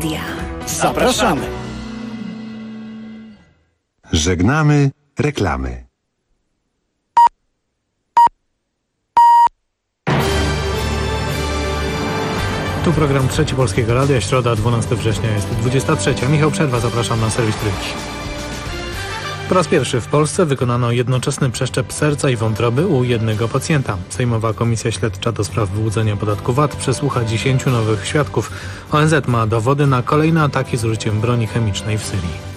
Radia. Zapraszamy! Żegnamy reklamy. Tu program Trzeci Polskiego Radia, środa 12 września jest 23. Michał Przerwa, zapraszam na serwis Trójki. Po raz pierwszy w Polsce wykonano jednoczesny przeszczep serca i wątroby u jednego pacjenta. Sejmowa Komisja Śledcza do spraw wyłudzenia podatku VAT przesłucha 10 nowych świadków. ONZ ma dowody na kolejne ataki z użyciem broni chemicznej w Syrii.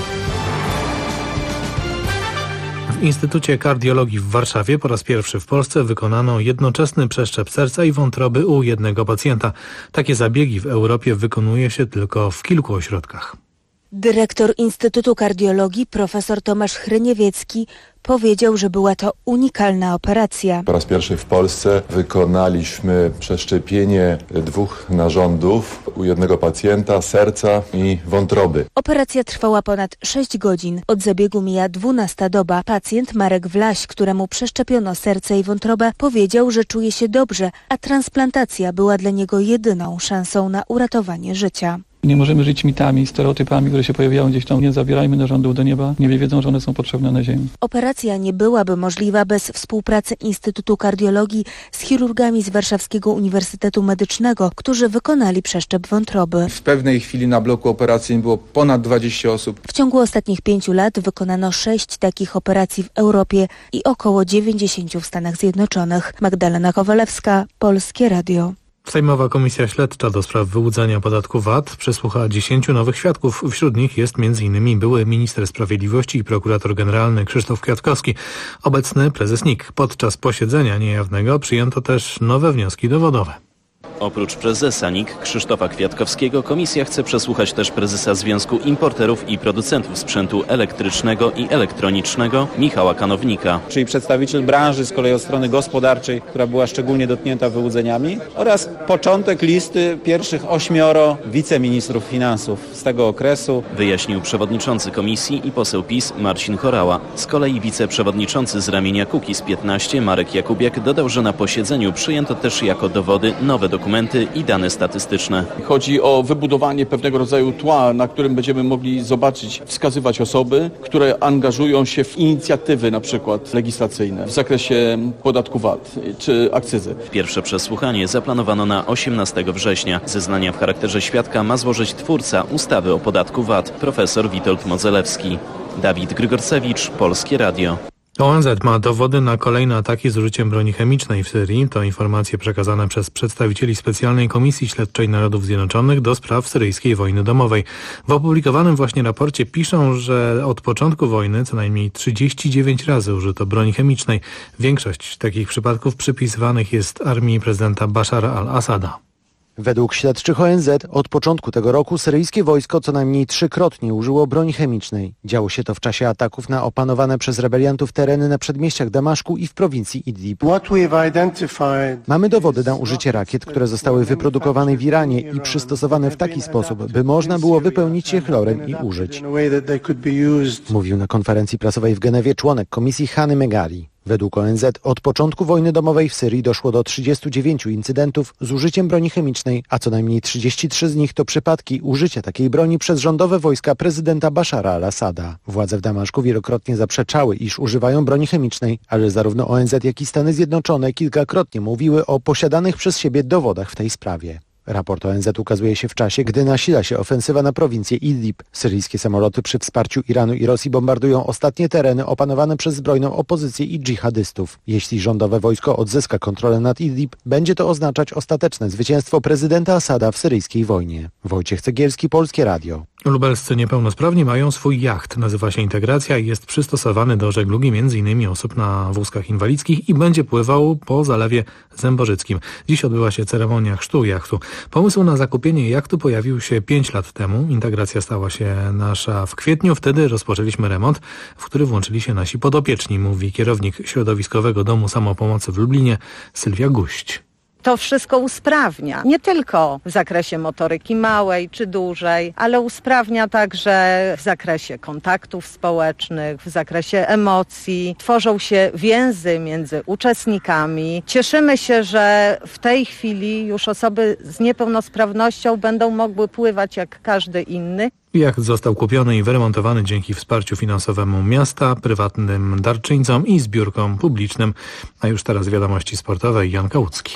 W Instytucie Kardiologii w Warszawie po raz pierwszy w Polsce wykonano jednoczesny przeszczep serca i wątroby u jednego pacjenta. Takie zabiegi w Europie wykonuje się tylko w kilku ośrodkach. Dyrektor Instytutu Kardiologii profesor Tomasz Hryniewiecki powiedział, że była to unikalna operacja. Po raz pierwszy w Polsce wykonaliśmy przeszczepienie 2 narządów u jednego pacjenta, serca i wątroby. Operacja trwała ponad 6 godzin. Od zabiegu mija 12. doba. Pacjent Marek Wlaś, któremu przeszczepiono serce i wątrobę, powiedział, że czuje się dobrze, a transplantacja była dla niego jedyną szansą na uratowanie życia. Nie możemy żyć mitami, stereotypami, które się pojawiają gdzieś tam. Nie zabierajmy narządów do nieba, nie wiedzą, że one są potrzebne na ziemi. Operacja nie byłaby możliwa bez współpracy Instytutu Kardiologii z chirurgami z Warszawskiego Uniwersytetu Medycznego, którzy wykonali przeszczep wątroby. W pewnej chwili na bloku operacyjnym było ponad 20 osób. W ciągu ostatnich 5 lat wykonano 6 takich operacji w Europie i około 90 w Stanach Zjednoczonych. Magdalena Kowalewska, Polskie Radio. Sejmowa Komisja Śledcza do spraw wyłudzania podatku VAT przesłucha 10 nowych świadków. Wśród nich jest m.in. były minister sprawiedliwości i prokurator generalny Krzysztof Kwiatkowski, obecny prezes NIK. Podczas posiedzenia niejawnego przyjęto też nowe wnioski dowodowe. Oprócz prezesa NIK Krzysztofa Kwiatkowskiego komisja chce przesłuchać też prezesa Związku Importerów i Producentów Sprzętu Elektrycznego i Elektronicznego Michała Kanownika. Czyli przedstawiciel branży z kolei od strony gospodarczej, która była szczególnie dotknięta wyłudzeniami, oraz początek listy pierwszych 8 wiceministrów finansów z tego okresu. Wyjaśnił przewodniczący komisji i poseł PiS Marcin Horała. Z kolei wiceprzewodniczący z ramienia Kukiz15 Marek Jakubiak dodał, że na posiedzeniu przyjęto też jako dowody nowe dokumenty i dane statystyczne. Chodzi o wybudowanie pewnego rodzaju tła, na którym będziemy mogli zobaczyć, wskazywać osoby, które angażują się w inicjatywy na przykład legislacyjne w zakresie podatku VAT czy akcyzy. Pierwsze przesłuchanie zaplanowano na 18 września. Zeznania w charakterze świadka ma złożyć twórca ustawy o podatku VAT, profesor Witold Modzelewski. Dawid Grygorcewicz, Polskie Radio. ONZ ma dowody na kolejne ataki z użyciem broni chemicznej w Syrii. To informacje przekazane przez przedstawicieli Specjalnej Komisji Śledczej Narodów Zjednoczonych do spraw syryjskiej wojny domowej. W opublikowanym właśnie raporcie piszą, że od początku wojny co najmniej 39 razy użyto broni chemicznej. Większość takich przypadków przypisywanych jest armii prezydenta Bashara al-Assada. Według śledczych ONZ od początku tego roku syryjskie wojsko co najmniej 3-krotnie użyło broni chemicznej. Działo się to w czasie ataków na opanowane przez rebeliantów tereny na przedmieściach Damaszku i w prowincji Idlib. Mamy dowody na użycie rakiet, które zostały wyprodukowane w Iranie i przystosowane w taki sposób, by można było wypełnić je chlorem i użyć. Mówił na konferencji prasowej w Genewie członek komisji Hany Megali. Według ONZ od początku wojny domowej w Syrii doszło do 39 incydentów z użyciem broni chemicznej, a co najmniej 33 z nich to przypadki użycia takiej broni przez rządowe wojska prezydenta Bashara al-Assada. Władze w Damaszku wielokrotnie zaprzeczały, iż używają broni chemicznej, ale zarówno ONZ, jak i Stany Zjednoczone kilkakrotnie mówiły o posiadanych przez siebie dowodach w tej sprawie. Raport ONZ ukazuje się w czasie, gdy nasila się ofensywa na prowincję Idlib. Syryjskie samoloty przy wsparciu Iranu i Rosji bombardują ostatnie tereny opanowane przez zbrojną opozycję i dżihadystów. Jeśli rządowe wojsko odzyska kontrolę nad Idlib, będzie to oznaczać ostateczne zwycięstwo prezydenta Asada w syryjskiej wojnie. Wojciech Cegielski, Polskie Radio. Lubelscy niepełnosprawni mają swój jacht. Nazywa się Integracja i jest przystosowany do żeglugi m.in. osób na wózkach inwalidzkich i będzie pływał po Zalewie Zębożyckim. Dziś odbyła się ceremonia chrztu jachtu. Pomysł na zakupienie jachtu pojawił się 5 lat temu. Integracja stała się nasza w kwietniu. Wtedy rozpoczęliśmy remont, w który włączyli się nasi podopieczni, mówi kierownik Środowiskowego Domu Samopomocy w Lublinie Sylwia Guść. To wszystko usprawnia, nie tylko w zakresie motoryki małej czy dużej, ale usprawnia także w zakresie kontaktów społecznych, w zakresie emocji. Tworzą się więzy między uczestnikami. Cieszymy się, że w tej chwili już osoby z niepełnosprawnością będą mogły pływać jak każdy inny. Jacht został kupiony i wyremontowany dzięki wsparciu finansowemu miasta, prywatnym darczyńcom i zbiórkom publicznym. A już teraz wiadomości sportowe. Jan Kałucki.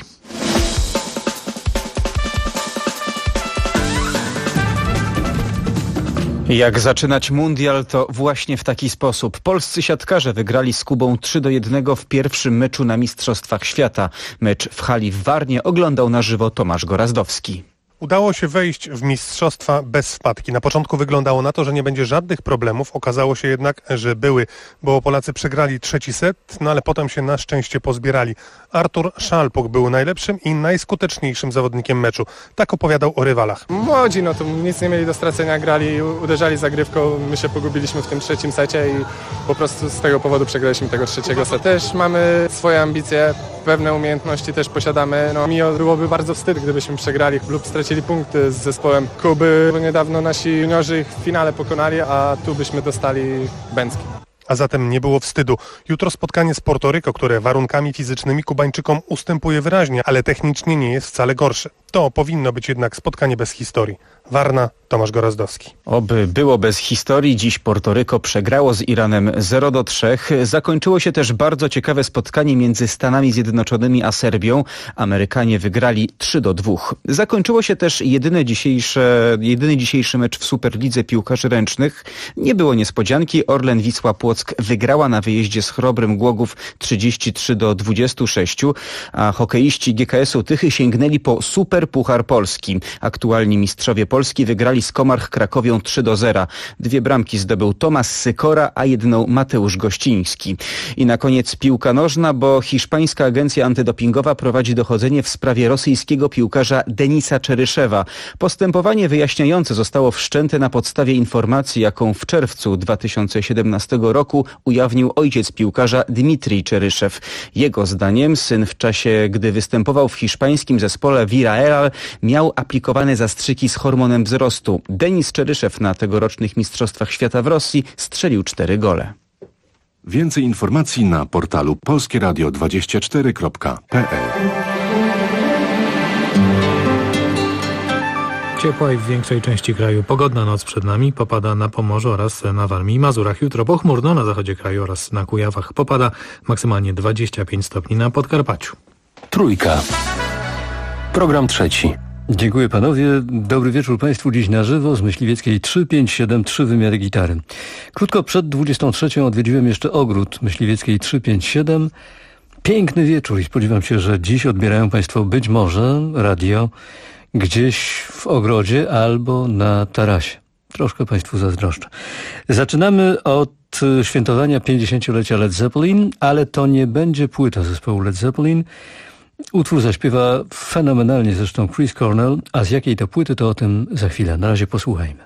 Jak zaczynać mundial, to właśnie w taki sposób. Polscy siatkarze wygrali z Kubą 3-1 w pierwszym meczu na Mistrzostwach Świata. Mecz w hali w Warnie oglądał na żywo Tomasz Gorazdowski. Udało się wejść w mistrzostwa bez wpadki. Na początku wyglądało na to, że nie będzie żadnych problemów. Okazało się jednak, że były, bo Polacy przegrali trzeci set, ale potem się na szczęście pozbierali. Artur Szalpuk był najlepszym i najskuteczniejszym zawodnikiem meczu. Tak opowiadał o rywalach. Młodzi, to nic nie mieli do stracenia, grali, uderzali zagrywką. My się pogubiliśmy w tym trzecim secie i po prostu z tego powodu przegraliśmy tego trzeciego seta. Też mamy swoje ambicje, pewne umiejętności też posiadamy. Mi byłoby bardzo wstyd, gdybyśmy przegrali lub stracili punkty z zespołem Kuby. Niedawno nasi juniorzy ich w finale pokonali, a tu byśmy dostali bęcki. A zatem nie było wstydu. Jutro spotkanie z Portoryko, które warunkami fizycznymi Kubańczykom ustępuje wyraźnie, ale technicznie nie jest wcale gorsze. To powinno być jednak spotkanie bez historii. Warna, Tomasz Gorazdowski. Oby było bez historii. Dziś Portoryko przegrało z Iranem 0-3. Zakończyło się też bardzo ciekawe spotkanie między Stanami Zjednoczonymi a Serbią. Amerykanie wygrali 3-2. Zakończyło się też jedyny dzisiejszy mecz w Superlidze Piłkarzy Ręcznych. Nie było niespodzianki. Orlen Wisła Płock wygrała na wyjeździe z Chrobrym Głogów 33-26, a hokeiści GKS-u Tychy sięgnęli po Super Puchar Polski. Aktualni mistrzowie Polski wygrali z Komarch Krakowią 3-0. 2 bramki zdobył Tomasz Sykora, a 1 Mateusz Gościński. I na koniec piłka nożna, bo hiszpańska agencja antydopingowa prowadzi dochodzenie w sprawie rosyjskiego piłkarza Denisa Czeryszewa. Postępowanie wyjaśniające zostało wszczęte na podstawie informacji, jaką w czerwcu 2017 roku ujawnił ojciec piłkarza Dmitrij Czeryszew. Jego zdaniem syn w czasie, gdy występował w hiszpańskim zespole Villarreal, miał aplikowane zastrzyki z hormonem wzrostu. Denis Czeryszew na tegorocznych Mistrzostwach Świata w Rosji strzelił 4 gole. Więcej informacji na portalu polskieradio24.pl. Ciepła i w większej części kraju pogodna noc przed nami. Popada na Pomorzu oraz na Warmii i Mazurach. Jutro pochmurno na zachodzie kraju oraz na Kujawach. Popada maksymalnie 25 stopni na Podkarpaciu. Trójka. Program trzeci. Dziękuję panowie. Dobry wieczór państwu. Dziś na żywo z Myśliwieckiej 357 3 wymiary gitary. Krótko przed 23 odwiedziłem jeszcze ogród Myśliwieckiej 357. Piękny wieczór i spodziewam się, że dziś odbierają państwo być może radio gdzieś w ogrodzie albo na tarasie. Troszkę państwu zazdroszczę. Zaczynamy od świętowania 50-lecia Led Zeppelin, ale to nie będzie płyta zespołu Led Zeppelin. Utwór zaśpiewa fenomenalnie zresztą Chris Cornell, a z jakiej to płyty, to o tym za chwilę. Na razie posłuchajmy.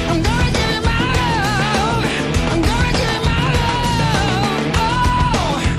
Oh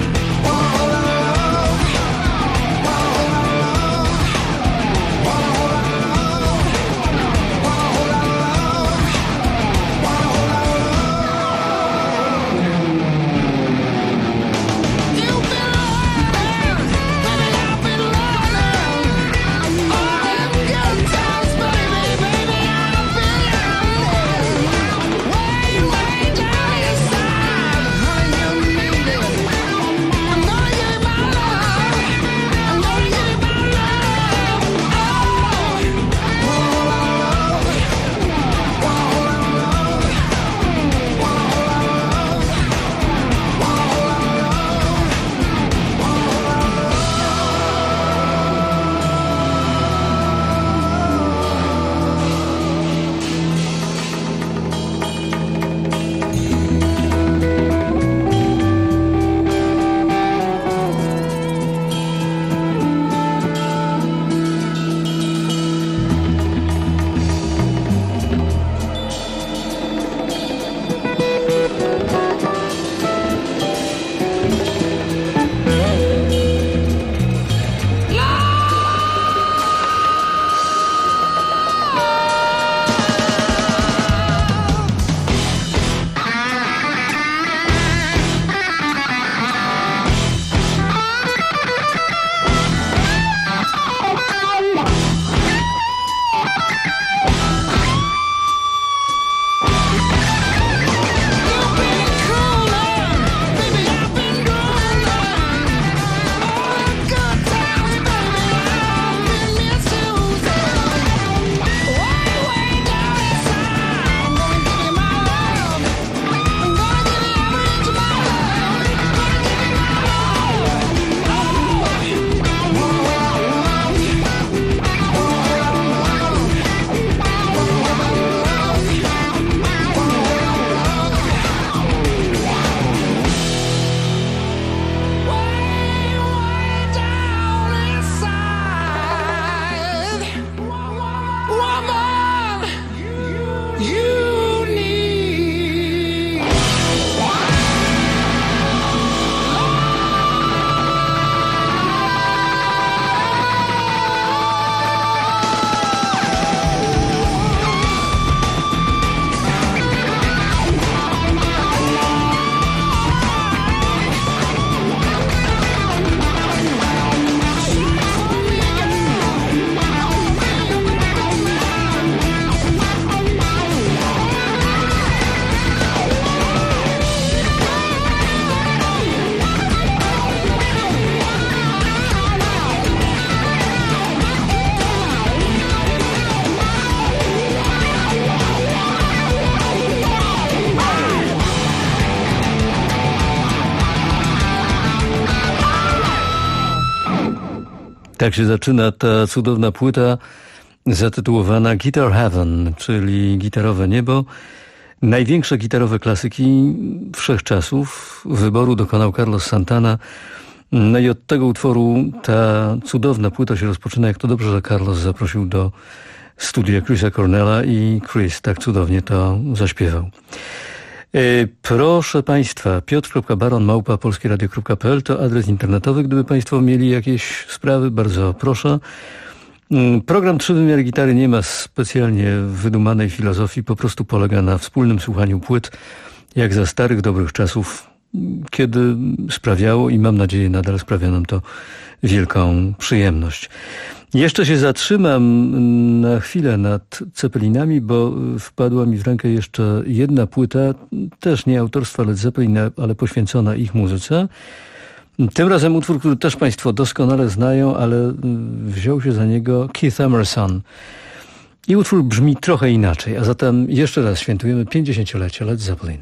Tak się zaczyna ta cudowna płyta zatytułowana Guitar Heaven, czyli gitarowe niebo. Największe gitarowe klasyki wszechczasów. Wyboru dokonał Carlos Santana. No i od tego utworu ta cudowna płyta się rozpoczyna. Jak to dobrze, że Carlos zaprosił do studia Chrisa Cornella i Chris tak cudownie to zaśpiewał. Proszę Państwa, piotr.baron@polskieradio.pl to adres internetowy. Gdyby Państwo mieli jakieś sprawy, bardzo proszę. Program 3 wymiary gitary nie ma specjalnie wydumanej filozofii, po prostu polega na wspólnym słuchaniu płyt, jak za starych, dobrych czasów, kiedy sprawiało i mam nadzieję nadal sprawia nam to wielką przyjemność. Jeszcze się zatrzymam na chwilę nad Zeppelinami, bo wpadła mi w rękę jeszcze jedna płyta, też nie autorstwa Led Zeppelin, ale poświęcona ich muzyce. Tym razem utwór, który też Państwo doskonale znają, ale wziął się za niego Keith Emerson. I utwór brzmi trochę inaczej, a zatem jeszcze raz świętujemy 50-lecie Led Zeppelin.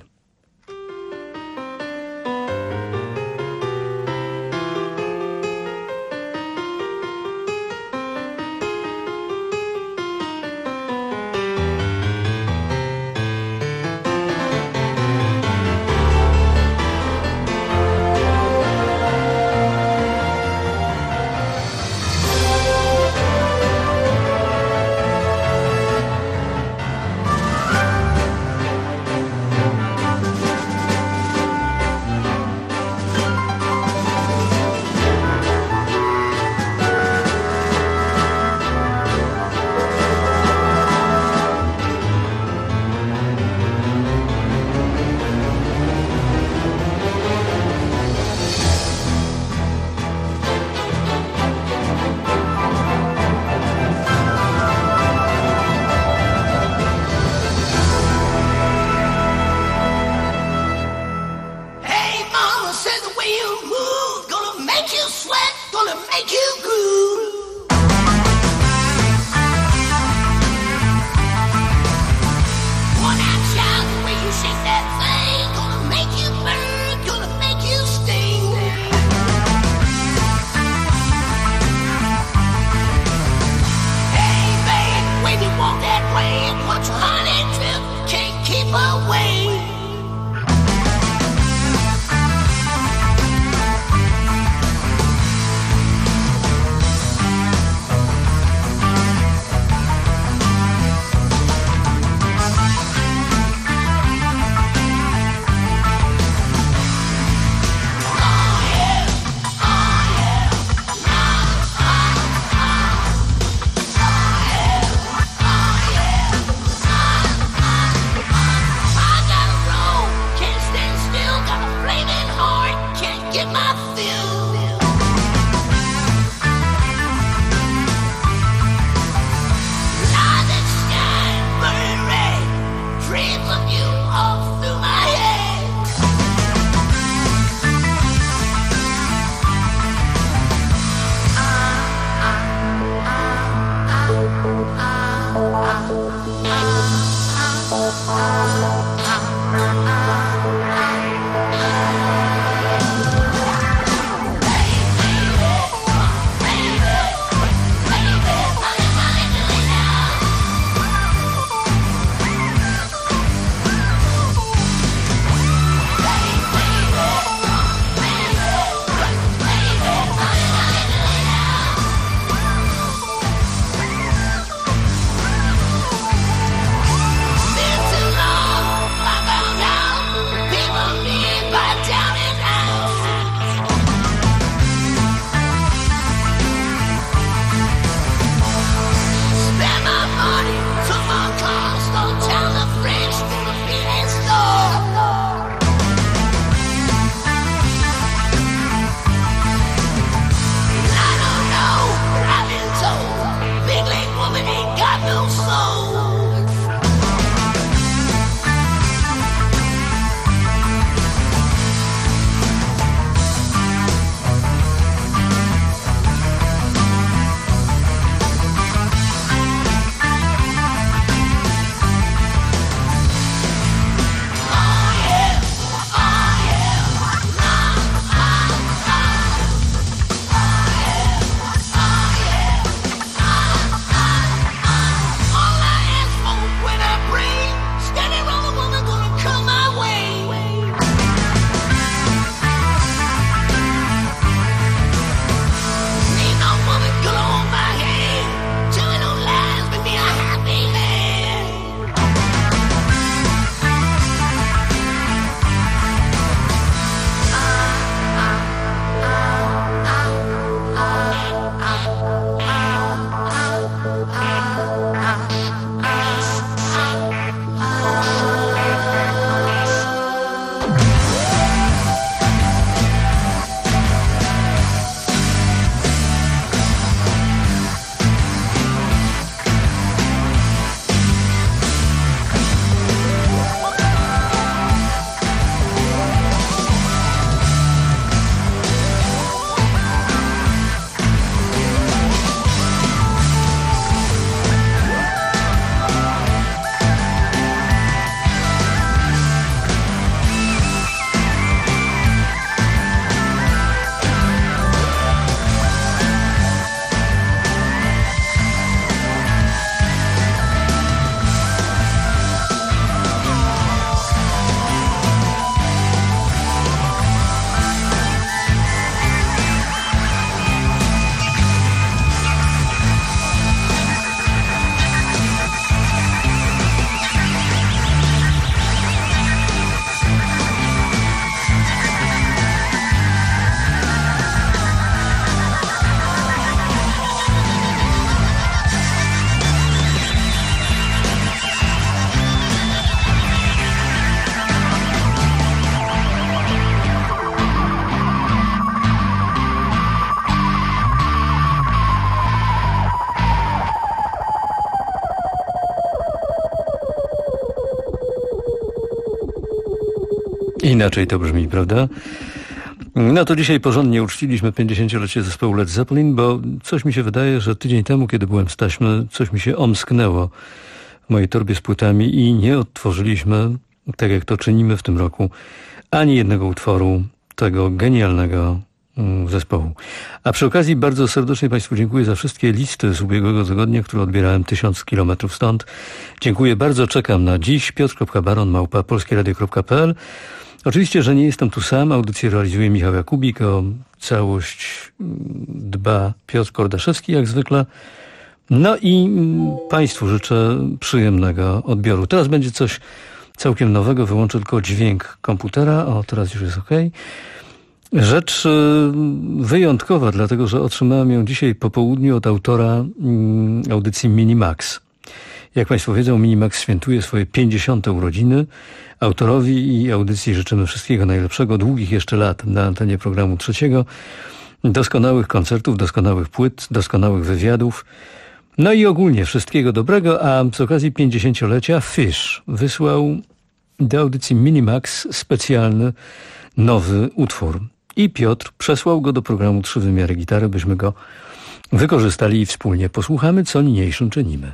inaczej to brzmi, prawda? No to dzisiaj porządnie uczciliśmy 50-lecie zespołu Led Zeppelin, bo coś mi się wydaje, że tydzień temu, kiedy byłem z taśmy, coś mi się omsknęło w mojej torbie z płytami i nie odtworzyliśmy, tak jak to czynimy w tym roku, ani jednego utworu tego genialnego zespołu. A przy okazji bardzo serdecznie Państwu dziękuję za wszystkie listy z ubiegłego tygodnia, które odbierałem 1000 kilometrów stąd. Dziękuję bardzo, czekam na dziś. piotr.baron@polskieradio.pl. Oczywiście, że nie jestem tu sam. Audycję realizuje Michał Jakubik. O całość dba Piotr Kordaszewski, jak zwykle. No i Państwu życzę przyjemnego odbioru. Teraz będzie coś całkiem nowego. Wyłączę tylko dźwięk komputera. O, teraz już jest ok. Rzecz wyjątkowa, dlatego że otrzymałem ją dzisiaj po południu od autora audycji Minimax. Jak Państwo wiedzą, Minimax świętuje swoje 50. urodziny. Autorowi i audycji życzymy wszystkiego najlepszego, długich jeszcze lat na antenie programu trzeciego, doskonałych koncertów, doskonałych płyt, doskonałych wywiadów, no i ogólnie wszystkiego dobrego, a z okazji 50-lecia Fish wysłał do audycji Minimax specjalny, nowy utwór. I Piotr przesłał go do programu 3 wymiary gitary, byśmy go wykorzystali i wspólnie posłuchamy, co niniejszym czynimy.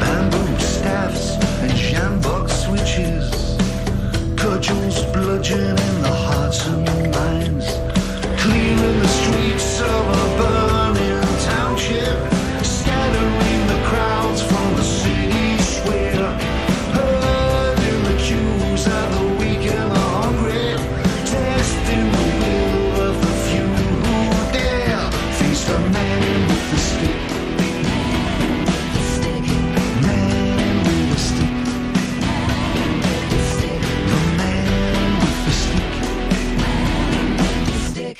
Bludgeon stick.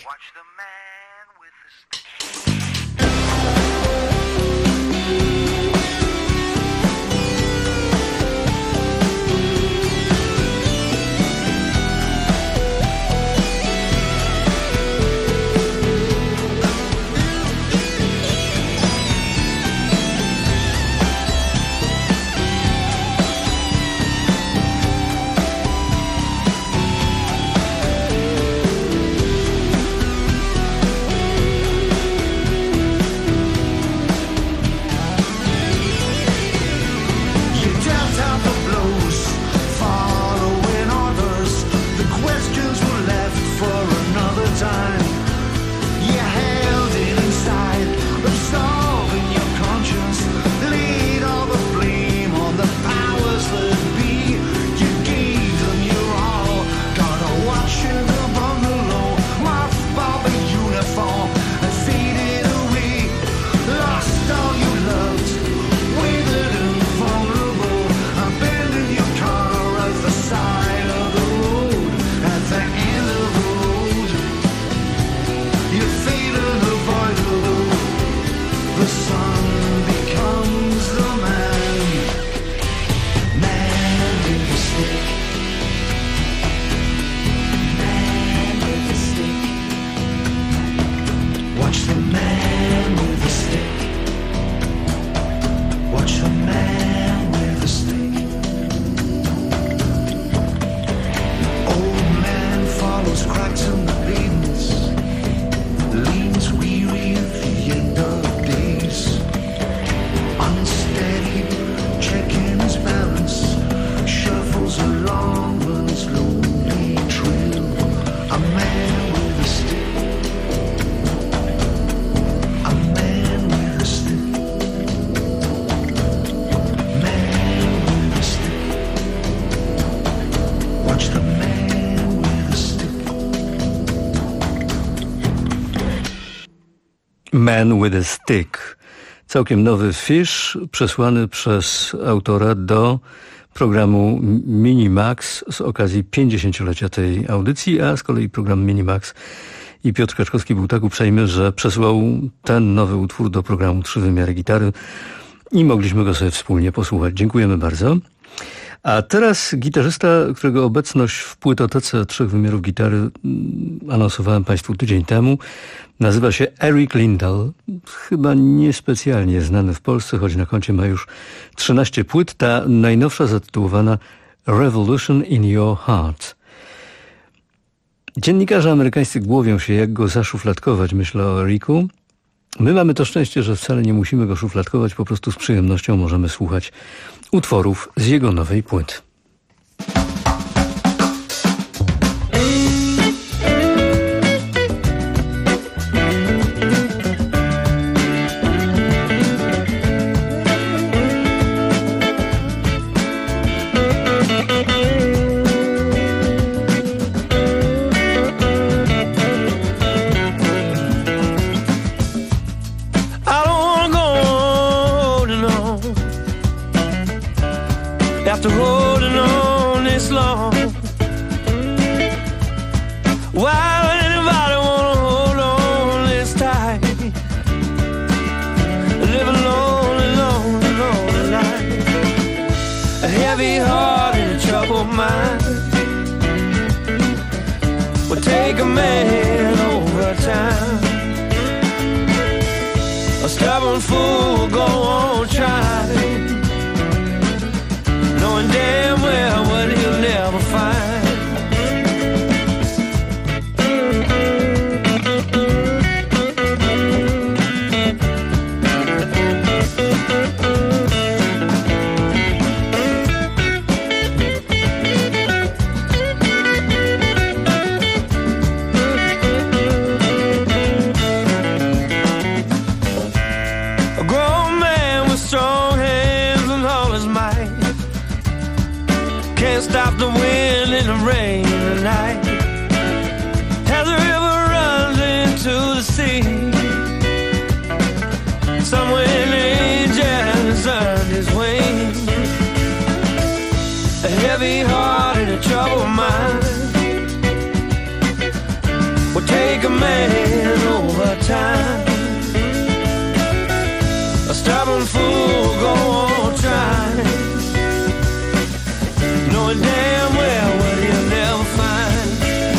Man with a Stick. Całkiem nowy Fish przesłany przez autora do programu Minimax z okazji 50-lecia tej audycji, a z kolei program Minimax i Piotr Kaczkowski był tak uprzejmy, że przesłał ten nowy utwór do programu 3 wymiary gitary i mogliśmy go sobie wspólnie posłuchać. Dziękujemy bardzo. A teraz gitarzysta, którego obecność w płytotece 3 wymiarów gitary anonsowałem Państwu tydzień temu, nazywa się Eric Liddell. Chyba niespecjalnie znany w Polsce, choć na koncie ma już 13 płyt. Ta najnowsza zatytułowana Revolution in Your Heart. Dziennikarze amerykańscy głowią się, jak go zaszufladkować, myślę o Ericu. My mamy to szczęście, że wcale nie musimy go szufladkować, po prostu z przyjemnością możemy słuchać utworów z jego nowej płyty. After holding on this long, why would anybody wanna hold on this tight? Live alone, alone, alone tonight. A heavy heart and a troubled mind will take a man over time. A stubborn fool will go on trying, knowing damn well what he'll never find. A grown man with strong hands and all his might can't stop the wind and the rain tonight. As the river runs into the sea, somewhere an angel has earned his wings. A heavy heart and a troubled mind will take a man over time. A stubborn fool go on trying, knowing damn well what he'll never find.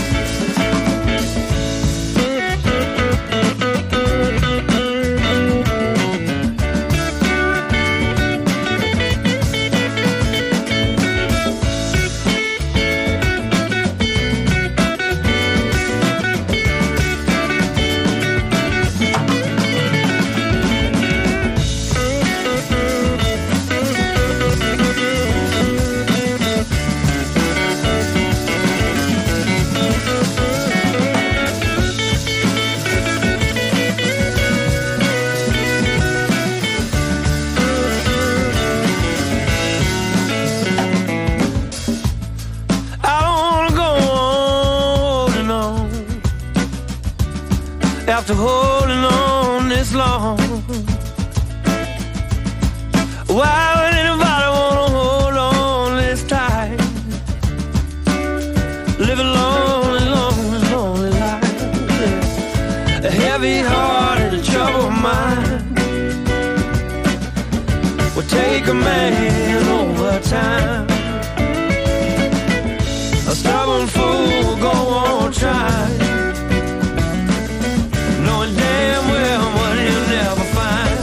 After holding on this long, why would anybody wanna hold on this tight? Live a lonely, lonely, lonely life, yeah. A heavy heart and a troubled mind will take a man over time. A stubborn fool will go on trying, knowing damn well what he'll never find.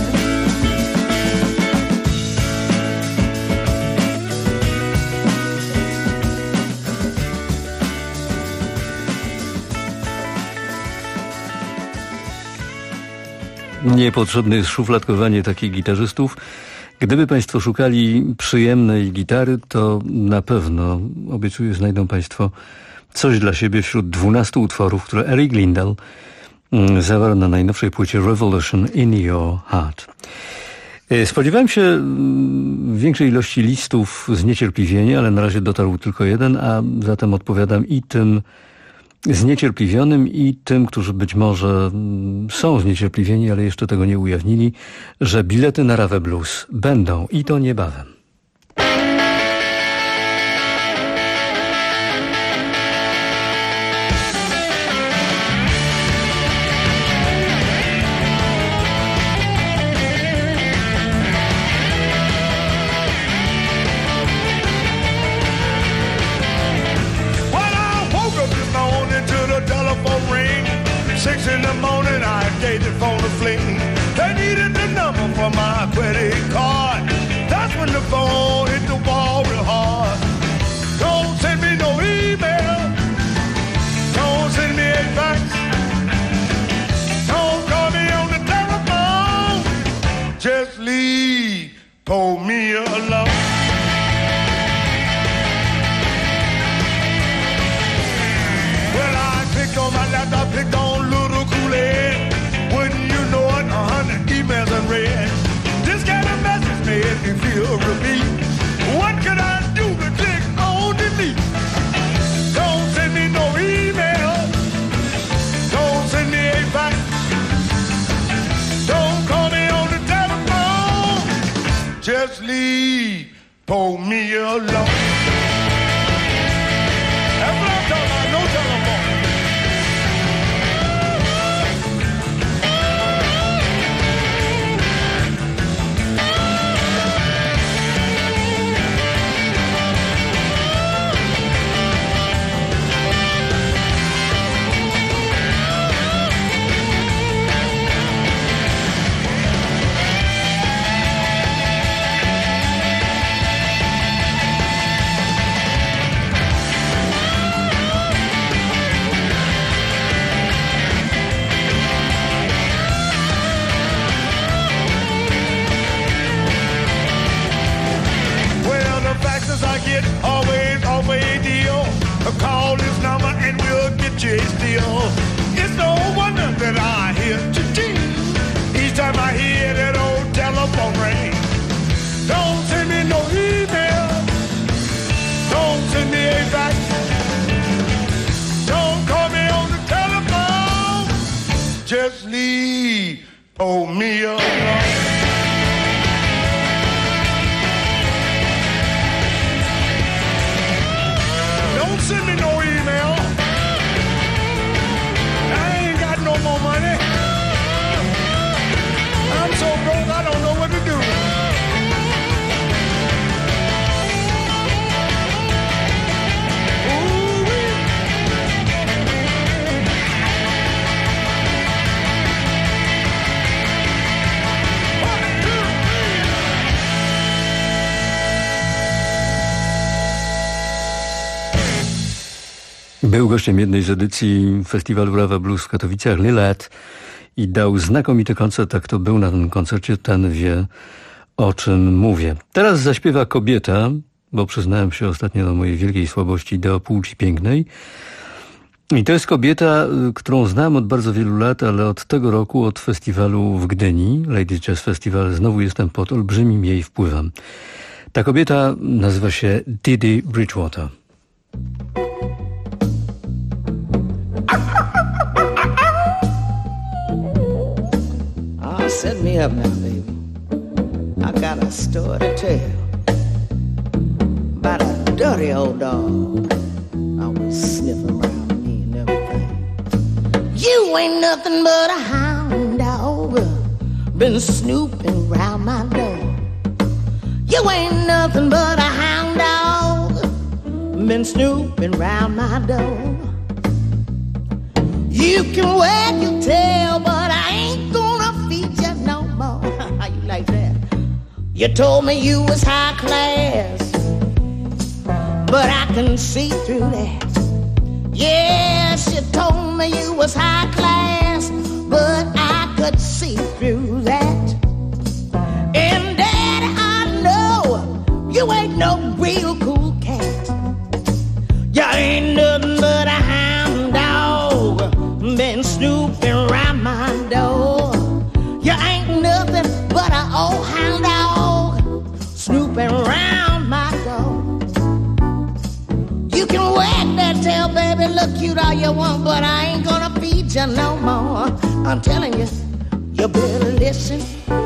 Niepotrzebne jest szufladkowanie takich gitarzystów. Gdyby Państwo szukali przyjemnej gitary, to na pewno, obiecuję, znajdą Państwo coś dla siebie wśród 12 utworów, które Eric Liddell zawarł na najnowszej płycie Revolution in Your Heart. Spodziewałem się większej ilości listów zniecierpliwienia, ale na razie dotarł tylko jeden, a zatem odpowiadam i tym zniecierpliwionym, i tym, którzy być może są zniecierpliwieni, ale jeszcze tego nie ujawnili, że bilety na Rave Blues będą i to niebawem. In the morning I gave the phone a fling. They needed the number for my credit card. That's when the phone hit the wall real hard. Don't send me no email. Don't send me a fax. Don't call me on the telephone. Just leave, pull me alone. Well, I picked on my laptop, picked on wouldn't you know it, 100 emails unread. This kind of message made me feel relief. What could I do to click on delete? Don't send me no email. Don't send me a fax. Don't call me on the telephone. Just leave, pull me alone. That's what I'm talking about, no telephone. Always deal. Call this number and we'll get you a deal. It's no wonder that I hear cha-ching each time I hear that old telephone ring. Don't send me no email. Don't send me a fax. Don't call me on the telephone. Just leave, pull me alone. Don't send me no email. I ain't Był gościem jednej z edycji festiwalu Rawa Blues w Katowicach, Lil Ed, i dał znakomity koncert. A kto był na tym koncercie, ten wie, o czym mówię. Teraz zaśpiewa kobieta, bo przyznałem się ostatnio do mojej wielkiej słabości do płci pięknej. I to jest kobieta, którą znam od bardzo wielu lat, ale od tego roku, od festiwalu w Gdyni, Ladies Jazz Festival, znowu jestem pod olbrzymim jej wpływem. Ta kobieta nazywa się Didi Bridgewater. Set me up now, baby. I got a story to tell about a dirty old dog always sniffing around me and everything. You ain't nothing but a hound dog, been snooping around my door. You ain't nothing but a hound dog, been snooping around my door. You can wag your tail, but I ain't gonna feed you no more. How you like that? You told me you was high class, but I can see through that. Yes, you told me you was high class, but I could see through that. And Daddy, I know you ain't no real cool cat. You ain't nothing but a hound dog, been snooping around my door. You ain't nothing but an old hound dog, snooping around my door. You can wag that tail, baby, look cute all you want, but I ain't gonna feed you no more. I'm telling you, you better listen.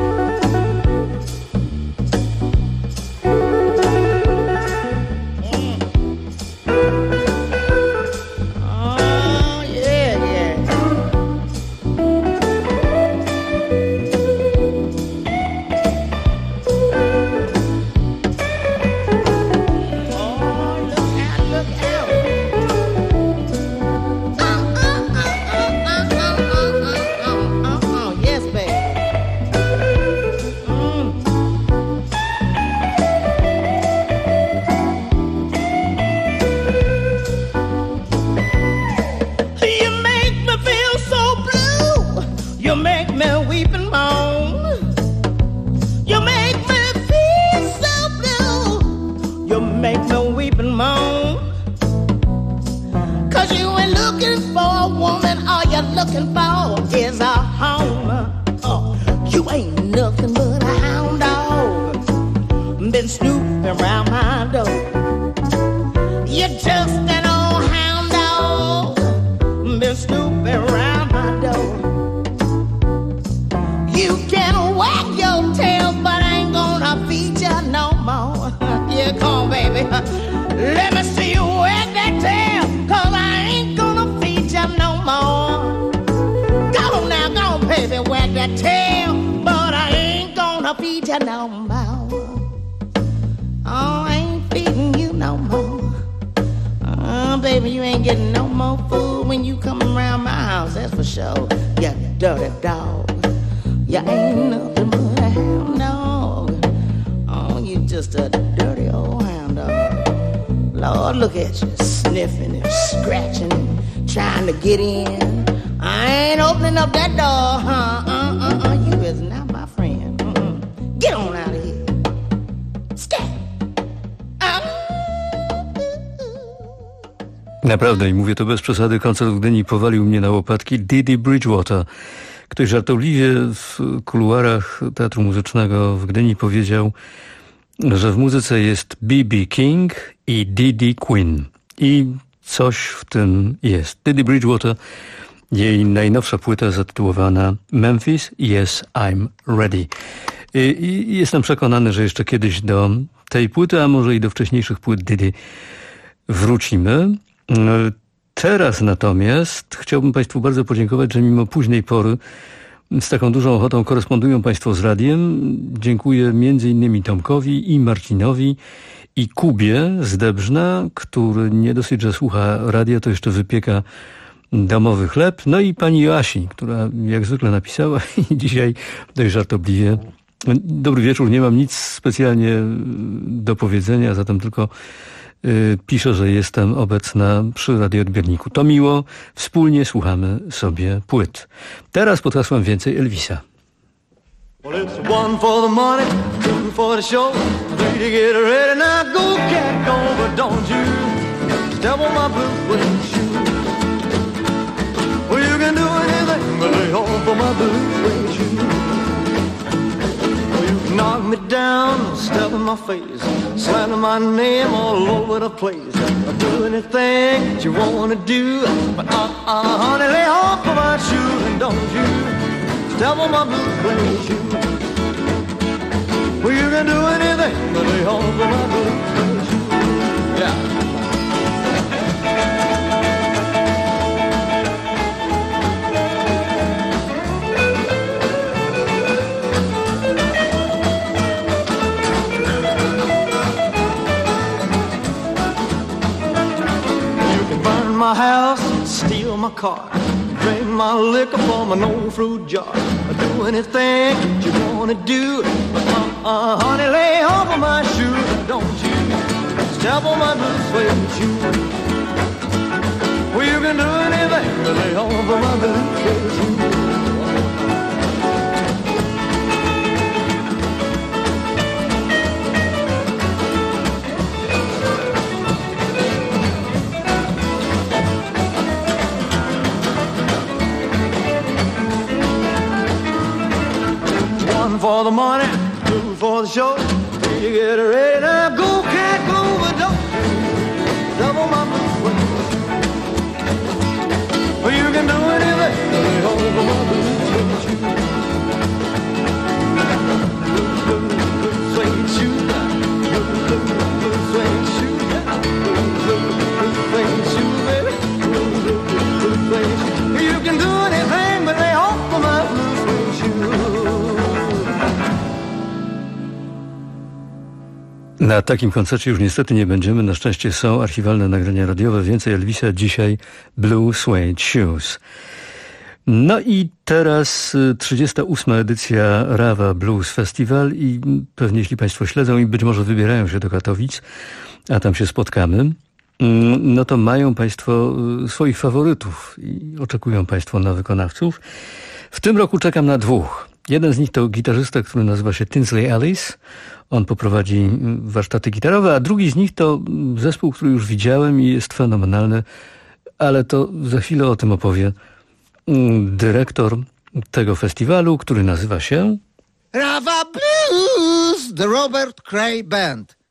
Looking for is a home. Oh, you ain't nothing but a hound dog, been snooping around my door. You're just an old hound dog, been snooping around my door. You can wag your tail, but I ain't gonna feed you no more. Yeah, come on, baby. Let me see you wag that tail, 'cause I ain't gonna feed you no more. Baby, wag that tail, but I ain't gonna feed you no more. Oh, I ain't feeding you no more. Baby, you ain't getting no more food when you come around my house, that's for sure. You dirty dog. You ain't nothing but a hound dog. Oh, you just a dirty old hound dog. Lord, look at you, sniffing and scratching and trying to get in. I ain't opening up that door, you is not my friend. Get on out of here. Scat. Naprawdę, i mówię to bez przesady, koncert w Gdyni powalił mnie na łopatki. Didi Bridgewater. Ktoś żartobliwie w kuluarach Teatru Muzycznego w Gdyni powiedział, że w muzyce jest B.B. King i Didi Queen. I coś w tym jest. Didi Bridgewater, jej najnowsza płyta zatytułowana Memphis, Yes, I'm Ready. I jestem przekonany, że jeszcze kiedyś do tej płyty, a może i do wcześniejszych płyt Didi wrócimy. Teraz natomiast chciałbym Państwu bardzo podziękować, że mimo późnej pory z taką dużą ochotą korespondują Państwo z radiem. Dziękuję m.in. Tomkowi i Marcinowi i Kubie z Debrzna, który nie dosyć, że słucha radia, to jeszcze wypieka domowy chleb. No i pani Joasi, która jak zwykle napisała i dzisiaj dość żartobliwie: dobry wieczór, nie mam nic specjalnie do powiedzenia, zatem tylko pisze, że jestem obecna przy radioodbiorniku. To miło, wspólnie słuchamy sobie płyt. Teraz pod hasłem więcej Elvisa. Well, it's one for the money, two for the show, three to get ready. Now go, cat, go, but don't you step on my blue suede shoe. Well, you can do anything but lay off of my blue suede shoe. Well, you can knock me down, step in my face, slander my name all over the place. I'll do anything that you wanna do, but honey, lay off of my shoe and don't you step on my blue suede shoe. Well, you can do anything but lay off of my blue suede shoe. Yeah. You can burn my house, steal my car, drink my liquor from an old fruit jar. Do anything that you wanna do, but honey, lay off of my shoe. Don't you step on my blue suede shoe. Well, you can do anything but lay off of my blue suede shoe. For the money, two for the show. You get ready now, go cat, go, but don't double my blue suede shoe. Well, you can do anything, lay over my blue suede shoe. Blue suede shoe, blue suede shoe, blue suede shoe, baby, blue suede shoe. You can do anything, but lay off of my blue suede shoe. Na takim koncercie już niestety nie będziemy. Na szczęście są archiwalne nagrania radiowe. Więcej Elvisa dzisiaj Blue Suede Shoes. No i teraz 38. edycja Rawa Blues Festival i pewnie jeśli Państwo śledzą i być może wybierają się do Katowic, a tam się spotkamy, no to mają Państwo swoich faworytów i oczekują Państwo na wykonawców. W tym roku czekam na dwóch. Jeden z nich to gitarzysta, który nazywa się Tinsley Ellis. On poprowadzi warsztaty gitarowe, a drugi z nich to zespół, który już widziałem i jest fenomenalny, ale to za chwilę o tym opowie dyrektor tego festiwalu, który nazywa się Rawa Blues, The Robert Cray Band.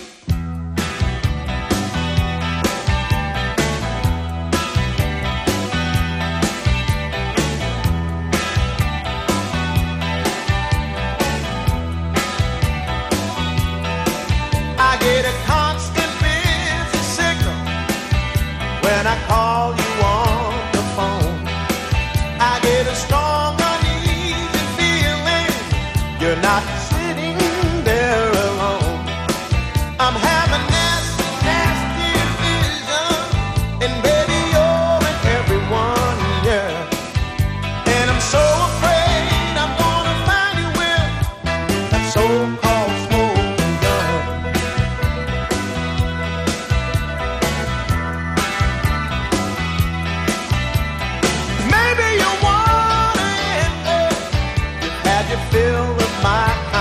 Get a constant busy signal when I call you on the phone. I get a strong, uneasy feeling you're not sitting there alone. I'm having nasty vision, and baby you're in everyone, yeah. And I'm so afraid I'm gonna find you with that so-called smoke gun. Maybe you want it, you've had your fill of my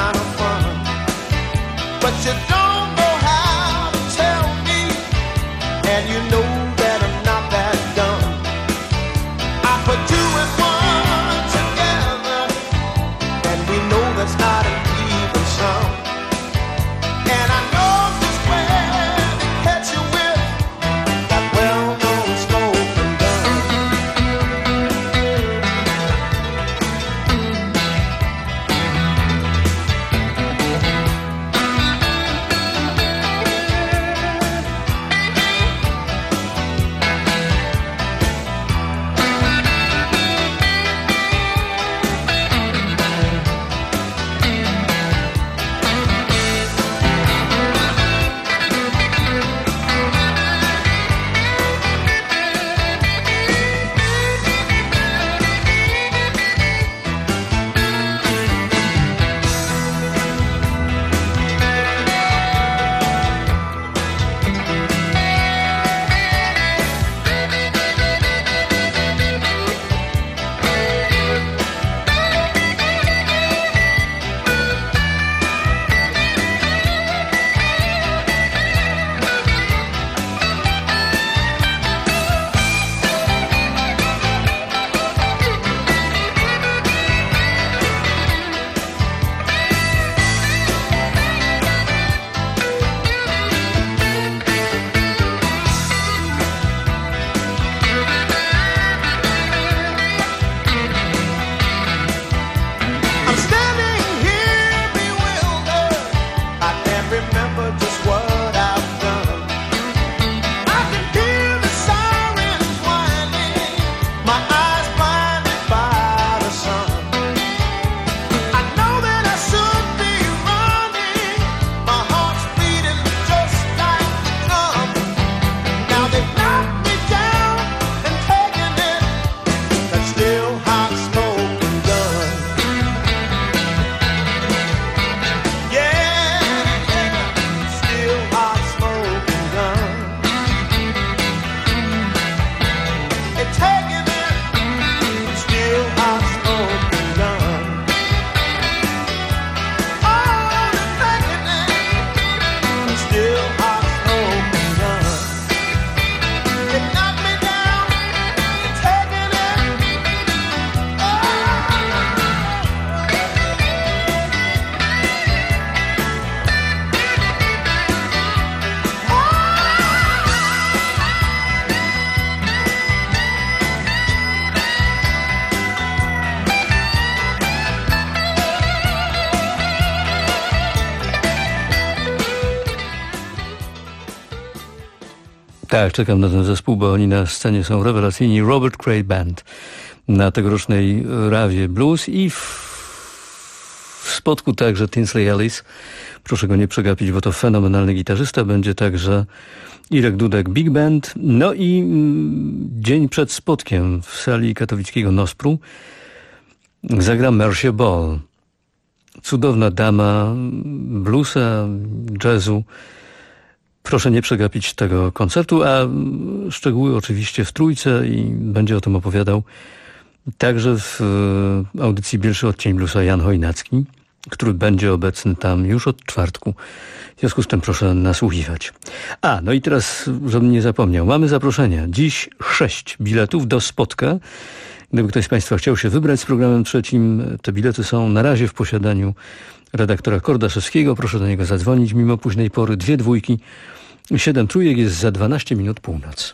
Tak, czekam na ten zespół, bo oni na scenie są rewelacyjni. Robert Cray Band na tegorocznej Rawie Blues i w spotku także Tinsley Ellis. Proszę go nie przegapić, bo to fenomenalny gitarzysta. Będzie także Irek Dudek Big Band. No i dzień przed spotkiem w sali katowickiego Nospru zagra Marcia Ball. Cudowna dama bluesa, jazzu. Proszę nie przegapić tego koncertu, a szczegóły oczywiście w Trójce i będzie o tym opowiadał także w audycji Pierwszy odcień bluesa Jan Chojnacki, który będzie obecny tam już od czwartku. W związku z tym proszę nasłuchiwać. No i teraz, żebym nie zapomniał, mamy zaproszenia. Dziś 6 biletów do spotka. Gdyby ktoś z Państwa chciał się wybrać z programem trzecim, te bilety są na razie w posiadaniu redaktora Kordaszewskiego. Proszę do niego zadzwonić mimo późnej pory. 2 dwójki, 7 trójek, jest za 12 minut północ.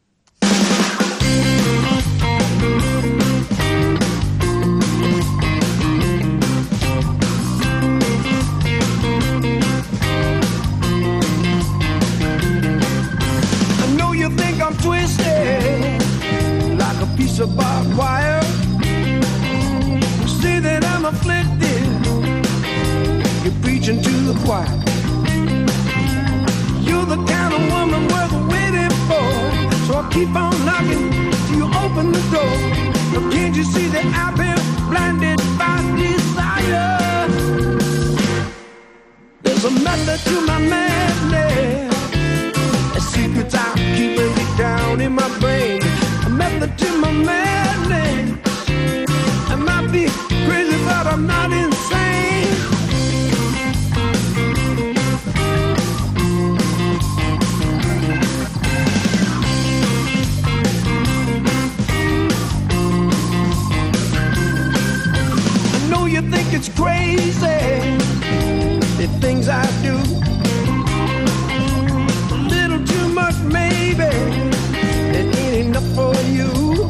I know you think I'm twisted like a piece of barbed wire. Say that I'm afflicted. You're preaching to the choir. You're the kind of woman worth waiting for. So I keep on knocking till you open the door. But can't you see that I've been blinded by desire? There's a method to my madness. A secret I'm keeping it down in my brain. A method to my madness. I might be crazy, but I'm not insane. I know you think it's crazy, the things I do. A little too much, maybe. It ain't enough for you.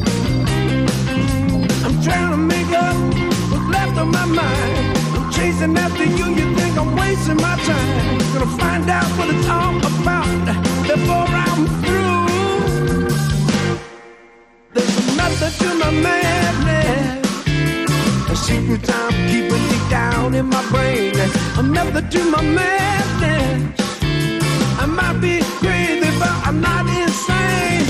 I'm trying to make up what's left of my mind. I'm chasing after you, you think I'm wasting my time. Gonna find out what it's all about before I'm through. There's a method to my madness. A secret I'm keeping deep down in my brain. A method to my madness. I might be crazy, but I'm not insane.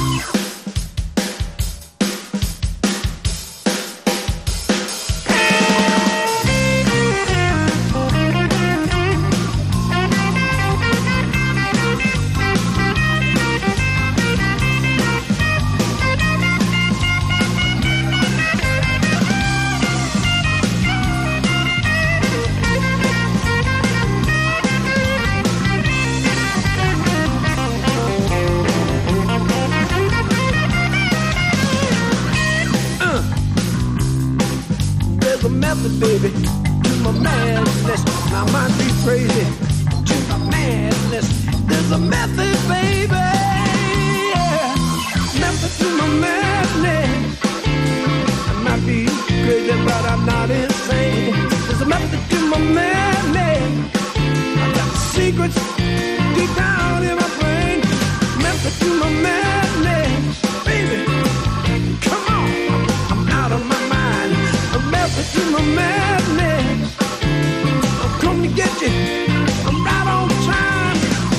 Baby, to my madness, I might be crazy. To my madness, there's a method, baby. Yeah. Method to my madness. I might be crazy, but I'm not insane. There's a method to my madness. I got secrets deep down in my brain. Method to my madness, baby. Come on, I'm out of my mind. A method to my madness. I'll come to get you. I'm right on time.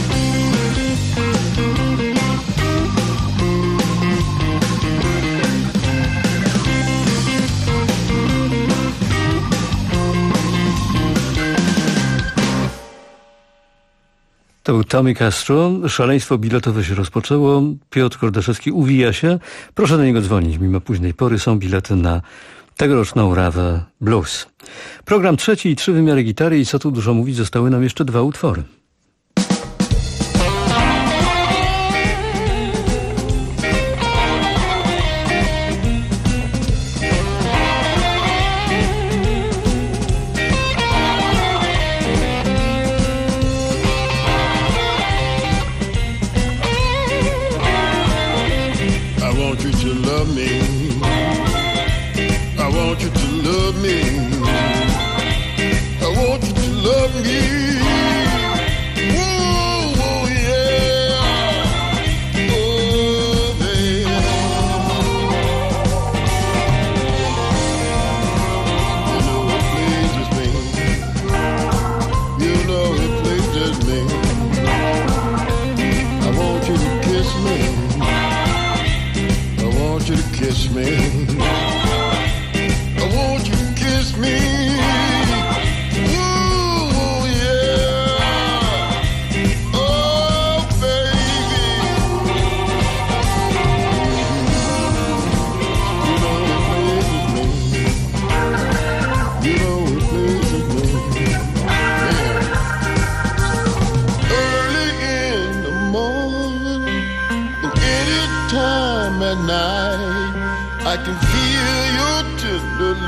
To był Tommy Castro. Szaleństwo biletowe się rozpoczęło. Piotr Kordaszewski uwija się. Proszę do niego dzwonić. Mimo późnej pory są bilety na tegoroczną Rawę Blues. Program trzeci i 3 wymiary gitary i co tu dużo mówić, zostały nam jeszcze 2 utwory. I want you to love me. I want you to love me. I want you to love me. Whoa, whoa, yeah.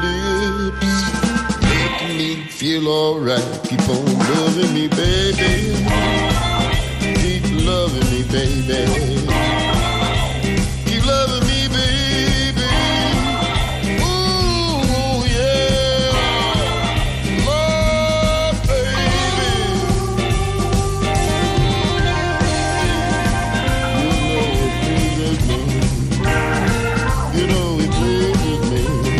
lips, making me feel alright. Keep on loving me, baby. Keep loving me, baby. Keep loving me, baby. Ooh, yeah. Love, baby. You know it pleases me.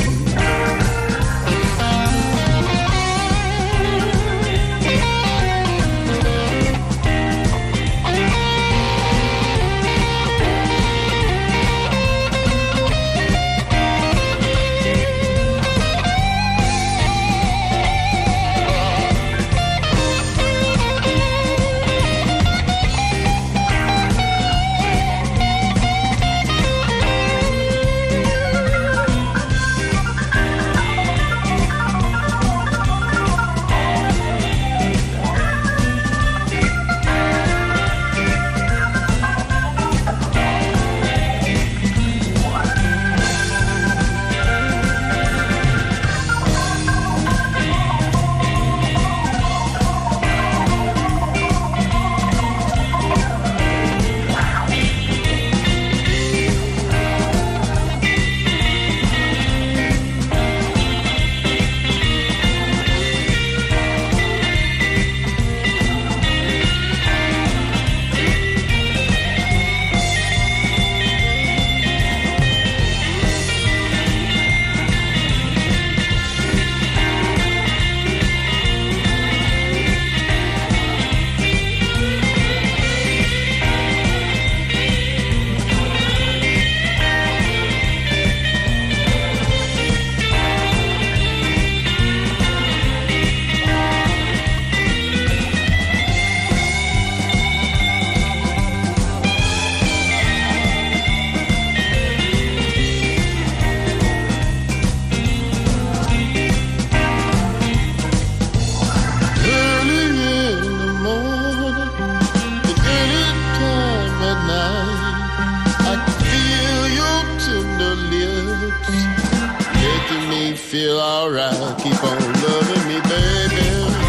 Feel alright, keep on loving me, baby.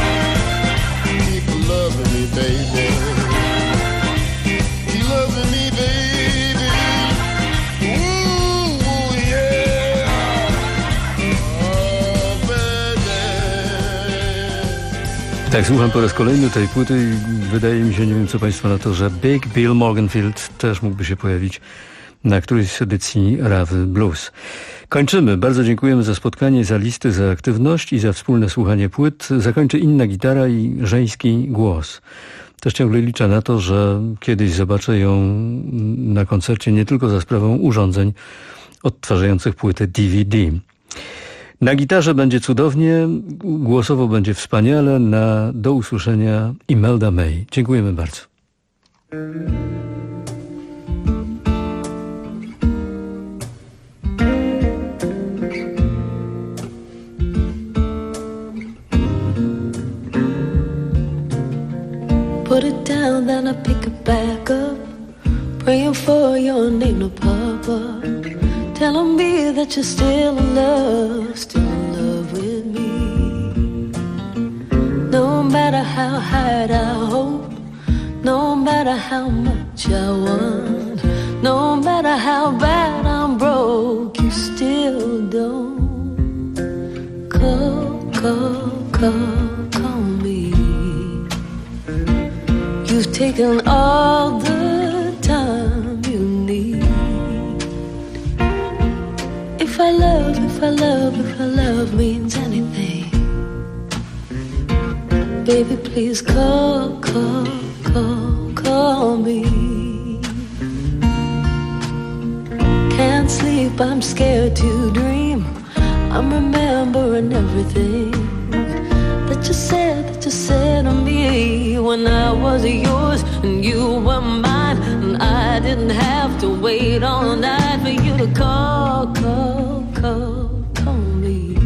Keep loving me, baby. Keep loving me, baby. Ooh, yeah. Oh, baby. Tak, słucham po raz kolejny tej płyty i wydaje mi się, nie wiem co Państwo na to, że Big Bill Morganfield też mógłby się pojawić na którejś z edycji Rawy Blues. Kończymy. Bardzo dziękujemy za spotkanie, za listy, za aktywność i za wspólne słuchanie płyt. Zakończy inna gitara i żeński głos. Też ciągle liczę na to, że kiedyś zobaczę ją na koncercie nie tylko za sprawą urządzeń odtwarzających płyty DVD. Na gitarze będzie cudownie, głosowo będzie wspaniale. Do usłyszenia Imelda May. Dziękujemy bardzo. Put it down, then I pick it back up. Praying for your name to pop up. Telling me that you're still in love with me. No matter how hard I hope, no matter how much I want, no matter how bad I'm broke, you still don't call me. You've taken all the time you need. If I love means anything, baby, please call me. Can't sleep, I'm scared to dream. I'm remembering everything that you said to me when I was yours and you were mine, and I didn't have to wait all night for you to call me.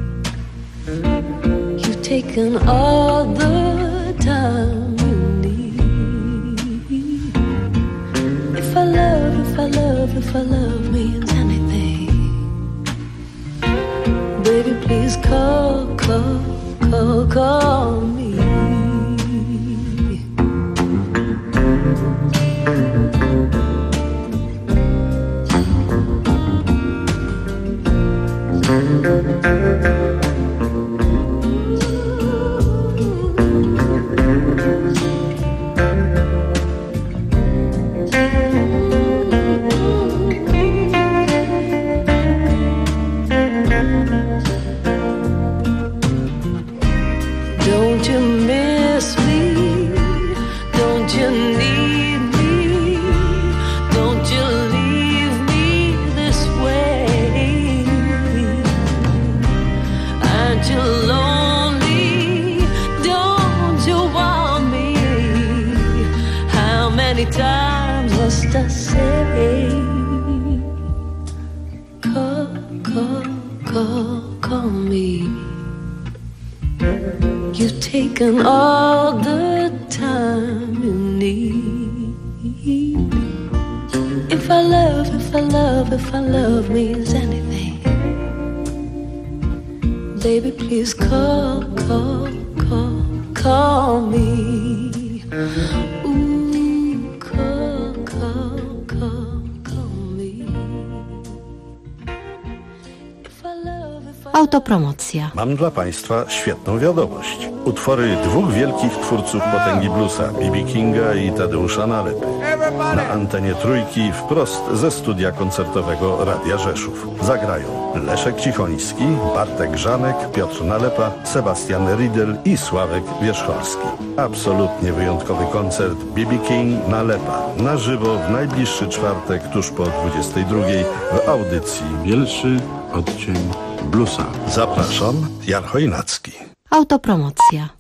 You've taken all the time you need. If I love means anything, baby, please call me. Don't you miss me? Don't you need me? Don't you leave me this way? Aren't you lonely? Don't you want me? How many times must I say? Call me. You've taken all the time you need. If I love means anything, baby, please call me. Ooh, call me. Autopromocja. Mam dla Państwa świetną wiadomość. Utwory dwóch wielkich twórców potęgi bluesa, B.B. Kinga i Tadeusza Nalepy. Na antenie Trójki wprost ze studia koncertowego Radia Rzeszów. Zagrają Leszek Cichoński, Bartek Grzanek, Piotr Nalepa, Sebastian Riedel i Sławek Wierzcholski. Absolutnie wyjątkowy koncert B.B. King Nalepa. Na żywo w najbliższy czwartek tuż po 22 w audycji Pierwszy odcień bluesa. Zapraszam, Jan Chojnacki. Autopromocja.